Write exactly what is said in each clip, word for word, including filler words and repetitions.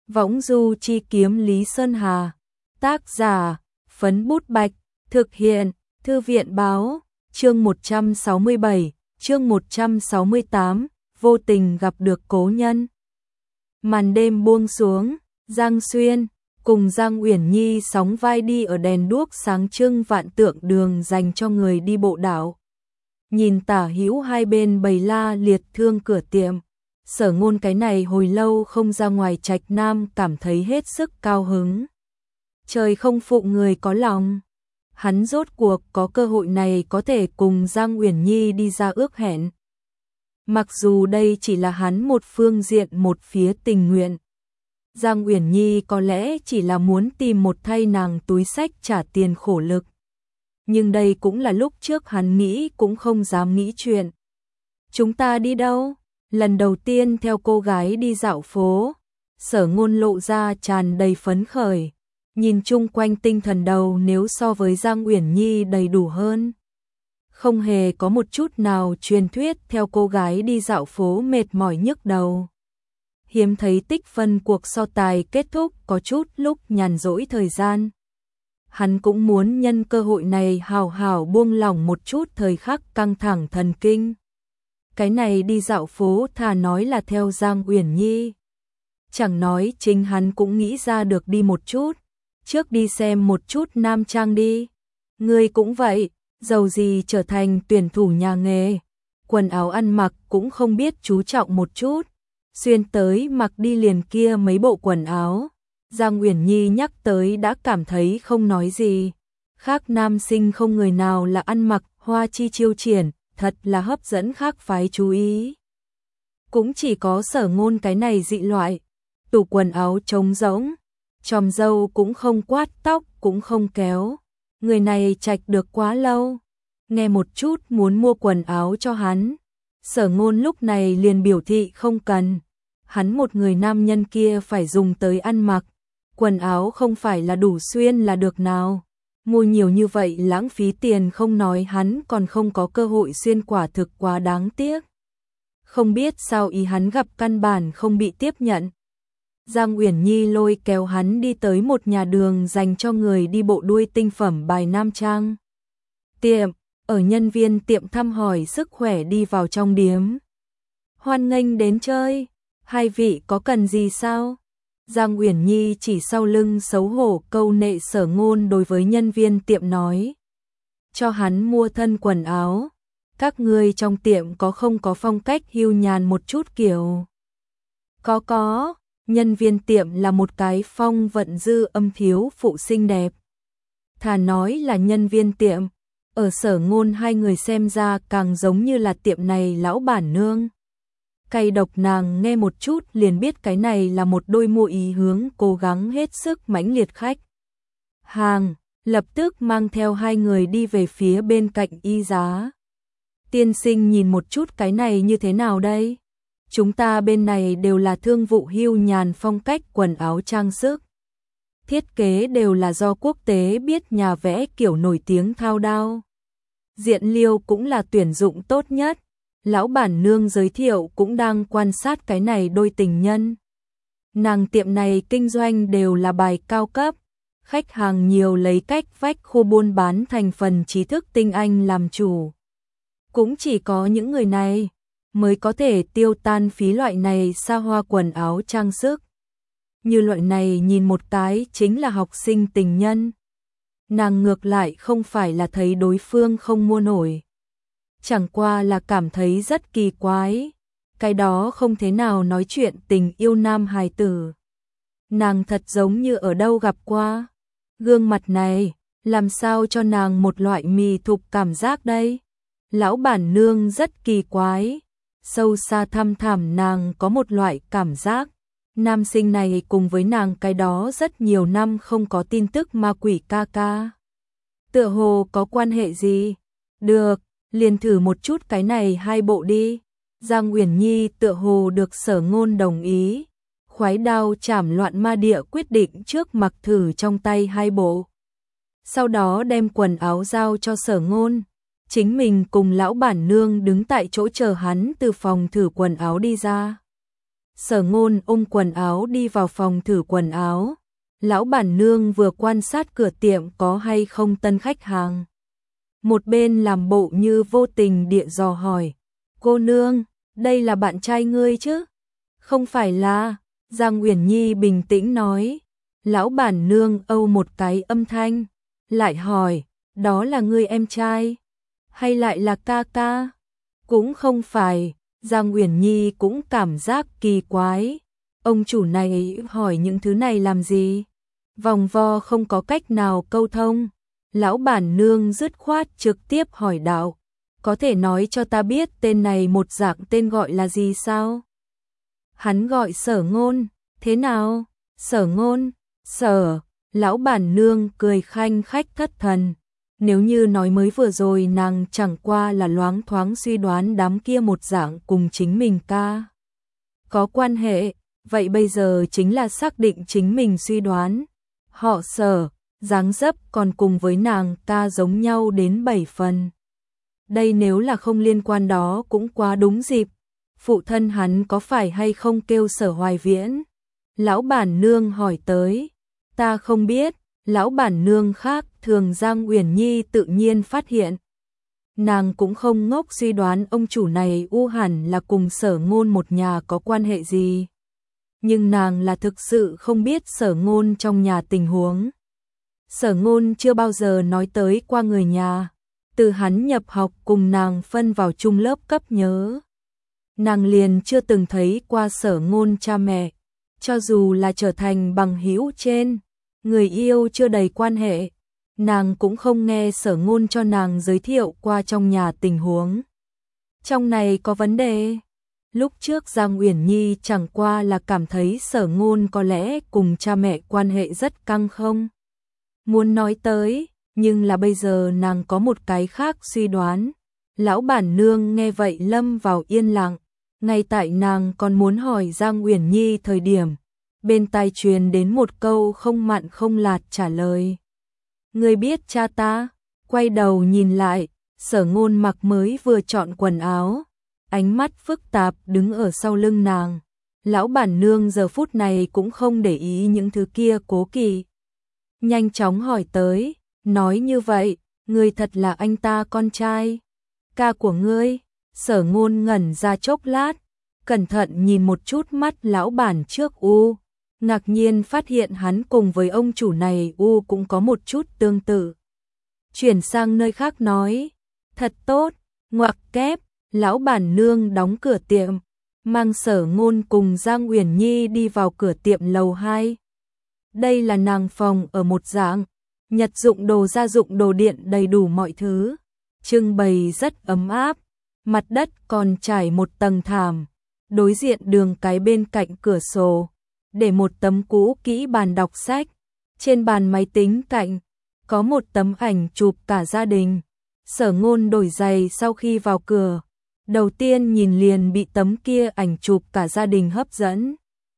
Võng du chi kiếm Lý Sơn Hà. Tác giả, Phấn Bút Bạch. Thực hiện, Thư viện Báo. Chương một trăm sáu mươi bảy, chương một trăm sáu mươi tám, vô tình gặp được cố nhân. Màn đêm buông xuống, Giang Xuyên cùng Giang Uyển Nhi sóng vai đi ở đèn đuốc sáng trưng vạn tượng đường dành cho người đi bộ đảo. Nhìn tả hữu hai bên bày la liệt thương cửa tiệm, Sở Ngôn cái này hồi lâu không ra ngoài Trạch Nam cảm thấy hết sức cao hứng. Trời không phụ người có lòng, hắn rốt cuộc có cơ hội này có thể cùng Giang Uyển Nhi đi ra ước hẹn. Mặc dù đây chỉ là hắn một phương diện một phía tình nguyện. Giang Uyển Nhi có lẽ chỉ là muốn tìm một thay nàng túi xách trả tiền khổ lực. Nhưng đây cũng là lúc trước hắn nghĩ cũng không dám nghĩ chuyện. Chúng ta đi đâu? Lần đầu tiên theo cô gái đi dạo phố, Sở Ngôn lộ ra tràn đầy phấn khởi. Nhìn chung quanh tinh thần đầu nếu so với Giang Uyển Nhi đầy đủ hơn. Không hề có một chút nào truyền thuyết theo cô gái đi dạo phố mệt mỏi nhức đầu. Hiếm thấy tích phân cuộc so tài kết thúc có chút lúc nhàn rỗi thời gian. Hắn cũng muốn nhân cơ hội này hào hào buông lỏng một chút thời khắc căng thẳng thần kinh. Cái này đi dạo phố thà nói là theo Giang Uyển Nhi. Chẳng nói chính hắn cũng nghĩ ra được đi một chút. Trước đi xem một chút nam trang đi. Ngươi cũng vậy, dầu gì trở thành tuyển thủ nhà nghề. Quần áo ăn mặc cũng không biết chú trọng một chút. Xuyên tới mặc đi liền kia mấy bộ quần áo. Giang Uyển Nhi nhắc tới đã cảm thấy không nói gì. Khác nam sinh không người nào là ăn mặc hoa chi chiêu triển, thật là hấp dẫn khác phái chú ý. Cũng chỉ có Sở Ngôn cái này dị loại. Tủ quần áo trống rỗng, chòm râu cũng không quát, tóc cũng không kéo. Người này Trạch được quá lâu. Nghe một chút muốn mua quần áo cho hắn. Sở Ngôn lúc này liền biểu thị không cần. Hắn một người nam nhân kia phải dùng tới ăn mặc. Quần áo không phải là đủ xuyên là được nào. Mua nhiều như vậy lãng phí tiền không nói, hắn còn không có cơ hội xuyên, quả thực quá đáng tiếc. Không biết sao ý hắn gặp căn bản không bị tiếp nhận. Giang Uyển Nhi lôi kéo hắn đi tới một nhà đường dành cho người đi bộ đuôi tinh phẩm bài nam trang. Tiệm, ở nhân viên tiệm thăm hỏi sức khỏe đi vào trong điếm. Hoan nghênh đến chơi, hai vị có cần gì sao? Giang Uyển Nhi chỉ sau lưng xấu hổ câu nệ Sở Ngôn đối với nhân viên tiệm nói. Cho hắn mua thân quần áo. Các ngươi trong tiệm có không có phong cách hưu nhàn một chút kiểu? Có có, nhân viên tiệm là một cái phong vận dư âm thiếu phụ xinh đẹp. Thà nói là nhân viên tiệm, ở Sở Ngôn hai người xem ra càng giống như là tiệm này lão bản nương. Cay độc nàng nghe một chút liền biết cái này là một đôi mua ý hướng cố gắng hết sức mãnh liệt khách hàng, lập tức mang theo hai người đi về phía bên cạnh y giá. Tiên sinh nhìn một chút cái này như thế nào đây? Chúng ta bên này đều là thương vụ hưu nhàn phong cách quần áo trang sức. Thiết kế đều là do quốc tế biết nhà vẽ kiểu nổi tiếng thao đao. Diện liêu cũng là tuyển dụng tốt nhất. Lão bản nương giới thiệu cũng đang quan sát cái này đôi tình nhân. Nàng tiệm này kinh doanh đều là bài cao cấp. Khách hàng nhiều lấy cách vách khu buôn bán thành phần trí thức tinh anh làm chủ. Cũng chỉ có những người này mới có thể tiêu tan phí loại này xa hoa quần áo trang sức. Như loại này nhìn một cái chính là học sinh tình nhân. Nàng ngược lại không phải là thấy đối phương không mua nổi. Chẳng qua là cảm thấy rất kỳ quái. Cái đó không thế nào nói chuyện tình yêu nam hài tử. Nàng thật giống như ở đâu gặp qua. Gương mặt này, làm sao cho nàng một loại mì thục cảm giác đây? Lão bản nương rất kỳ quái. Sâu xa thăm thẳm nàng có một loại cảm giác. Nam sinh này cùng với nàng cái đó rất nhiều năm không có tin tức ma quỷ ca ca. Tựa hồ có quan hệ gì? Được, liền thử một chút cái này hai bộ đi. Giang Uyển Nhi tựa hồ được Sở Ngôn đồng ý. Khoái đao chảm loạn ma địa quyết định trước mặc thử trong tay hai bộ. Sau đó đem quần áo giao cho Sở Ngôn. Chính mình cùng lão bản nương đứng tại chỗ chờ hắn từ phòng thử quần áo đi ra. Sở Ngôn ôm quần áo đi vào phòng thử quần áo. Lão bản nương vừa quan sát cửa tiệm có hay không tân khách hàng. Một bên làm bộ như vô tình địa dò hỏi. Cô nương, đây là bạn trai ngươi chứ? Không phải là, Giang Uyển Nhi bình tĩnh nói. Lão bản nương âu một cái âm thanh, lại hỏi, đó là ngươi em trai? Hay lại là ca ca? Cũng không phải, Giang Uyển Nhi cũng cảm giác kỳ quái. Ông chủ này hỏi những thứ này làm gì? Vòng vo không có cách nào câu thông. Lão bản nương dứt khoát trực tiếp hỏi đạo, có thể nói cho ta biết tên này một dạng tên gọi là gì sao? Hắn gọi Sở Ngôn. Thế nào? Sở Ngôn? Sở, lão bản nương cười khanh khách thất thần. Nếu như nói mới vừa rồi nàng chẳng qua là loáng thoáng suy đoán đám kia một dạng cùng chính mình ca có quan hệ, vậy bây giờ chính là xác định chính mình suy đoán. Họ Sở, dáng dấp còn cùng với nàng ta giống nhau đến bảy phần. Đây nếu là không liên quan đó cũng quá đúng dịp. Phụ thân hắn có phải hay không kêu Sở Hoài Viễn? Lão bản nương hỏi tới. Ta không biết. Lão bản nương khác thường Giang Uyển Nhi tự nhiên phát hiện. Nàng cũng không ngốc suy đoán ông chủ này u hẳn là cùng Sở Ngôn một nhà có quan hệ gì. Nhưng nàng là thực sự không biết Sở Ngôn trong nhà tình huống. Sở Ngôn chưa bao giờ nói tới qua người nhà. Từ hắn nhập học cùng nàng phân vào chung lớp cấp nhớ. Nàng liền chưa từng thấy qua Sở Ngôn cha mẹ. Cho dù là trở thành bằng hữu trên, người yêu chưa đầy quan hệ, nàng cũng không nghe Sở Ngôn cho nàng giới thiệu qua trong nhà tình huống. Trong này có vấn đề. Lúc trước Giang Uyển Nhi chẳng qua là cảm thấy Sở Ngôn có lẽ cùng cha mẹ quan hệ rất căng không muốn nói tới, nhưng là bây giờ nàng có một cái khác suy đoán. Lão bản nương nghe vậy lâm vào yên lặng, ngay tại nàng còn muốn hỏi Giang Uyển Nhi thời điểm, bên tai truyền đến một câu không mặn không lạt trả lời. Ngươi biết cha ta? Quay đầu nhìn lại, Sở Ngôn mặc mới vừa chọn quần áo, ánh mắt phức tạp đứng ở sau lưng nàng. Lão bản nương giờ phút này cũng không để ý những thứ kia cố kỵ. Nhanh chóng hỏi tới, nói như vậy, ngươi thật là anh ta con trai? Ca của ngươi? Sở Ngôn ngẩn ra chốc lát, cẩn thận nhìn một chút mắt lão bản trước u, ngạc nhiên phát hiện hắn cùng với ông chủ này u cũng có một chút tương tự. Chuyển sang nơi khác nói, thật tốt, ngoặc kép, lão bản nương đóng cửa tiệm, mang Sở Ngôn cùng Giang Uyển Nhi đi vào cửa tiệm lầu hai. Đây là nàng phòng ở một dạng, nhật dụng đồ gia dụng đồ điện đầy đủ mọi thứ, trưng bày rất ấm áp, mặt đất còn trải một tầng thảm, đối diện đường cái bên cạnh cửa sổ, để một tấm cũ kỹ bàn đọc sách, trên bàn máy tính cạnh, có một tấm ảnh chụp cả gia đình. Sở Ngôn đổi giày sau khi vào cửa, đầu tiên nhìn liền bị tấm kia ảnh chụp cả gia đình hấp dẫn.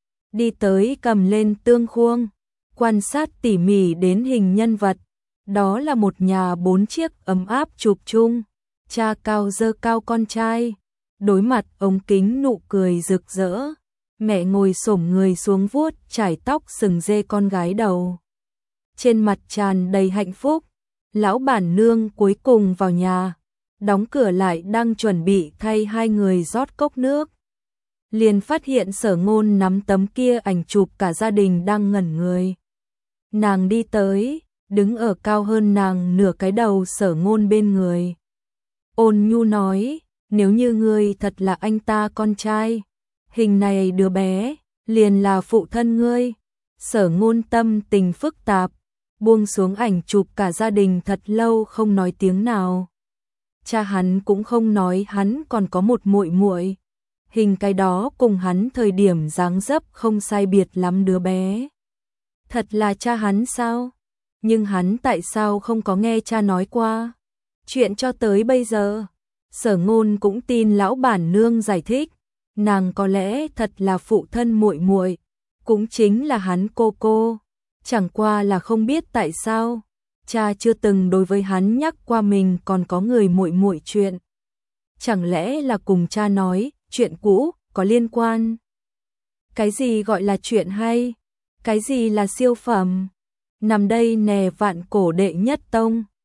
Đi tới cầm lên tương khuôn, quan sát tỉ mỉ đến hình nhân vật, đó là một nhà bốn chiếc ấm áp chụp chung, cha cao dơ cao con trai, đối mặt ống kính nụ cười rực rỡ, mẹ ngồi xổm người xuống vuốt chải tóc sừng dê con gái đầu. Trên mặt tràn đầy hạnh phúc, lão bản nương cuối cùng vào nhà, đóng cửa lại đang chuẩn bị thay hai người rót cốc nước. Liền phát hiện Sở Ngôn nắm tấm kia ảnh chụp cả gia đình đang ngẩn người. Nàng đi tới, đứng ở cao hơn nàng nửa cái đầu Sở Ngôn bên người. Ôn nhu nói, nếu như ngươi thật là anh ta con trai, hình này đứa bé, liền là phụ thân ngươi. Sở Ngôn tâm tình phức tạp, buông xuống ảnh chụp cả gia đình thật lâu không nói tiếng nào. Cha hắn cũng không nói hắn còn có một muội muội. Hình cái đó cùng hắn thời điểm dáng dấp không sai biệt lắm đứa bé. Thật là cha hắn sao? Nhưng hắn tại sao không có nghe cha nói qua? Chuyện cho tới bây giờ, Sở Ngôn cũng tin lão bản nương giải thích, nàng có lẽ thật là phụ thân muội muội, cũng chính là hắn cô cô, chẳng qua là không biết tại sao cha chưa từng đối với hắn nhắc qua mình còn có người muội muội chuyện. Chẳng lẽ là cùng cha nói chuyện cũ có liên quan? Cái gì gọi là chuyện hay? Cái gì là siêu phẩm? Nằm đây nè vạn cổ đệ nhất tông.